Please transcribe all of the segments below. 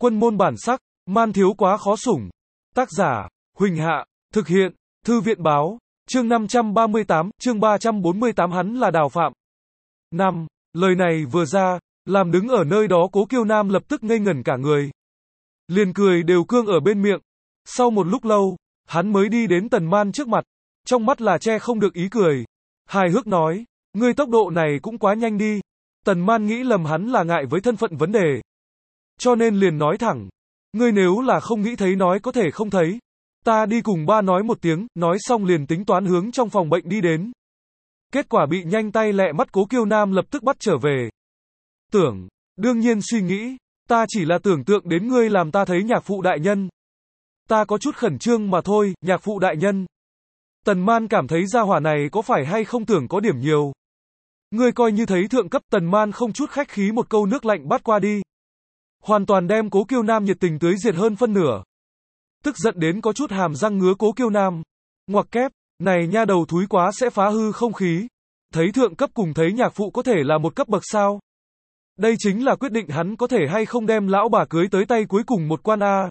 Quân môn bản sắc, man thiếu quá khó sủng. Tác giả, Huỳnh Hạ, thực hiện, Thư viện báo, chương 538, chương 348 hắn là Đào Phạm. 5. Lời này vừa ra, làm đứng ở nơi đó Cố Kiêu Nam lập tức ngây ngẩn cả người. Liền cười đều cương ở bên miệng. Sau một lúc lâu, hắn mới đi đến Tần Man trước mặt, trong mắt là che không được ý cười. Hài hước nói, ngươi tốc độ này cũng quá nhanh đi. Tần Man nghĩ lầm hắn là ngại với thân phận vấn đề, cho nên liền nói thẳng, ngươi nếu là không nghĩ thấy nói có thể không thấy. Ta đi cùng ba nói một tiếng, nói xong liền tính toán hướng trong phòng bệnh đi đến. Kết quả bị nhanh tay lẹ mắt Cố Kiêu Nam lập tức bắt trở về. Đương nhiên suy nghĩ, ta chỉ là tưởng tượng đến ngươi làm ta thấy nhạc phụ đại nhân. Ta có chút khẩn trương mà thôi, nhạc phụ đại nhân. Tần Man cảm thấy gia hỏa này có phải hay không tưởng có điểm nhiều. Ngươi coi như thấy thượng cấp. Tần Man không chút khách khí một câu nước lạnh bắt qua đi. Hoàn toàn đem Cố Kiêu Nam nhiệt tình tưới diệt hơn phân nửa. Tức giận đến có chút hàm răng ngứa Cố Kiêu Nam. Ngoặc kép, này nha đầu thúi quá sẽ phá hư không khí. Thấy thượng cấp cùng thấy nhạc phụ có thể là một cấp bậc sao? Đây chính là quyết định hắn có thể hay không đem lão bà cưới tới tay cuối cùng một quan A.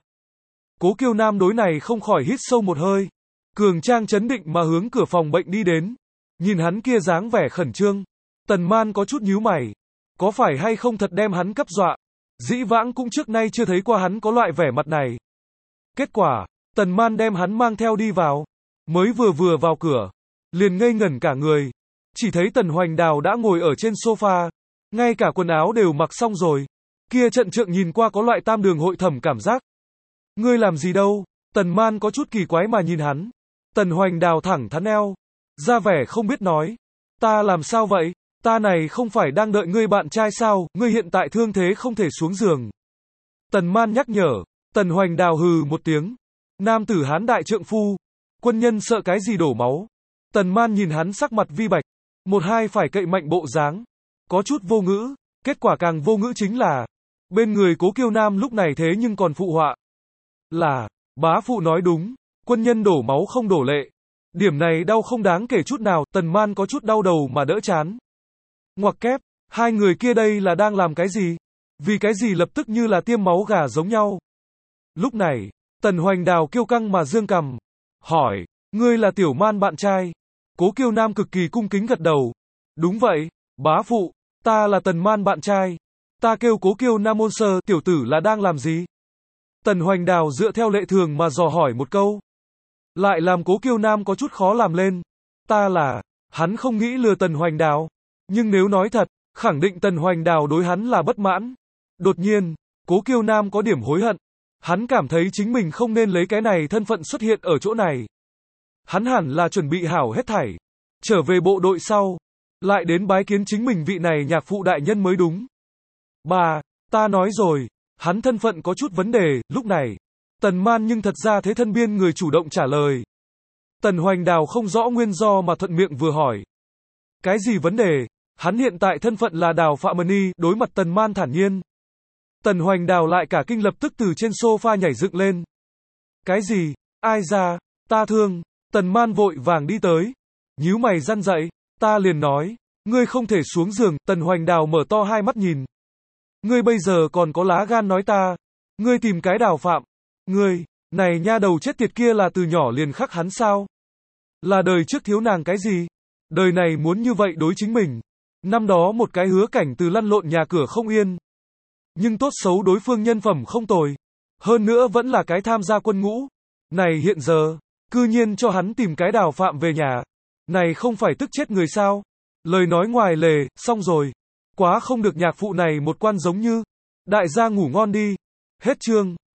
Cố Kiêu Nam đối này không khỏi hít sâu một hơi. Cường trang chấn định mà hướng cửa phòng bệnh đi đến. Nhìn hắn kia dáng vẻ khẩn trương. Tần Man có chút nhíu mày. Có phải hay không thật đem hắn cấp dọa? Dĩ vãng cũng trước nay chưa thấy qua hắn có loại vẻ mặt này. Kết quả, Tần Man đem hắn mang theo đi vào. Mới vừa vào cửa, liền ngây ngẩn cả người. Chỉ thấy Tần Hoành Đào đã ngồi ở trên sofa. Ngay cả quần áo đều mặc xong rồi. Kia trận trượng nhìn qua có loại tam đường hội thẩm cảm giác. Ngươi làm gì đâu? Tần Man có chút kỳ quái mà nhìn hắn. Tần Hoành Đào thẳng thắn eo, ra vẻ không biết nói. Ta làm sao vậy? Ta này không phải đang đợi ngươi bạn trai sao? Ngươi hiện tại thương thế không thể xuống giường. Tần Man nhắc nhở. Tần Hoành Đào hừ một tiếng. Nam tử hán đại trượng phu. Quân nhân sợ cái gì đổ máu? Tần Man nhìn hắn sắc mặt vi bạch. Một hai phải cậy mạnh bộ dáng. Có chút vô ngữ. Kết quả càng vô ngữ chính là, bên người Cố Kiêu Nam lúc này thế nhưng còn phụ họa. Là, bá phụ nói đúng. Quân nhân đổ máu không đổ lệ. Điểm này đau không đáng kể chút nào. Tần Man có chút đau đầu mà đỡ chán. Ngoặc kép, hai người kia đây là đang làm cái gì? Vì cái gì lập tức như là tiêm máu gà giống nhau? Lúc này, Tần Hoành Đào kiêu căng mà dương cằm. Hỏi, ngươi là Tiểu Man bạn trai? Cố Kiêu Nam cực kỳ cung kính gật đầu. Đúng vậy, bá phụ, ta là Tần Man bạn trai. Ta kêu Cố Kiêu Nam môn sơ, tiểu tử là đang làm gì? Tần Hoành Đào dựa theo lệ thường mà dò hỏi một câu. Lại làm Cố Kiêu Nam có chút khó làm lên. Hắn không nghĩ lừa Tần Hoành Đào. Nhưng nếu nói thật, khẳng định Tần Hoành Đào đối hắn là bất mãn. Đột nhiên, Cố Kiêu Nam có điểm hối hận. Hắn cảm thấy chính mình không nên lấy cái này thân phận xuất hiện ở chỗ này. Hắn hẳn là chuẩn bị hảo hết thảy. Trở về bộ đội sau. Lại đến bái kiến chính mình vị này nhạc phụ đại nhân mới đúng. Bà, ta nói rồi. Hắn thân phận có chút vấn đề. Lúc này, Tần Man nhưng thật ra thế thân biên người chủ động trả lời. Tần Hoành Đào không rõ nguyên do mà thuận miệng vừa hỏi. Cái gì vấn đề? Hắn hiện tại thân phận là Đào Phạm Mani. Đối mặt Tần Man thản nhiên. Tần Hoành Đào lại cả kinh lập tức từ trên sofa nhảy dựng lên. Cái gì? Ai ra? Ta thương. Tần Man vội vàng đi tới. Nhíu mày răn dậy. Ta liền nói. Ngươi không thể xuống giường. Tần Hoành Đào mở to hai mắt nhìn. Ngươi bây giờ còn có lá gan nói ta. Ngươi tìm cái Đào Phạm. Ngươi, này nha đầu chết tiệt kia là từ nhỏ liền khắc hắn sao? Là đời trước thiếu nàng cái gì? Đời này muốn như vậy đối chính mình. Năm đó một cái hứa cảnh từ lăn lộn nhà cửa không yên. Nhưng tốt xấu đối phương nhân phẩm không tồi. Hơn nữa vẫn là cái tham gia quân ngũ. Này hiện giờ, cư nhiên cho hắn tìm cái Đào Phạm về nhà. Này không phải tức chết người sao? Lời nói ngoài lề, xong rồi. Quá không được nhạc phụ này một quan giống như. Đại gia ngủ ngon đi. Hết chương.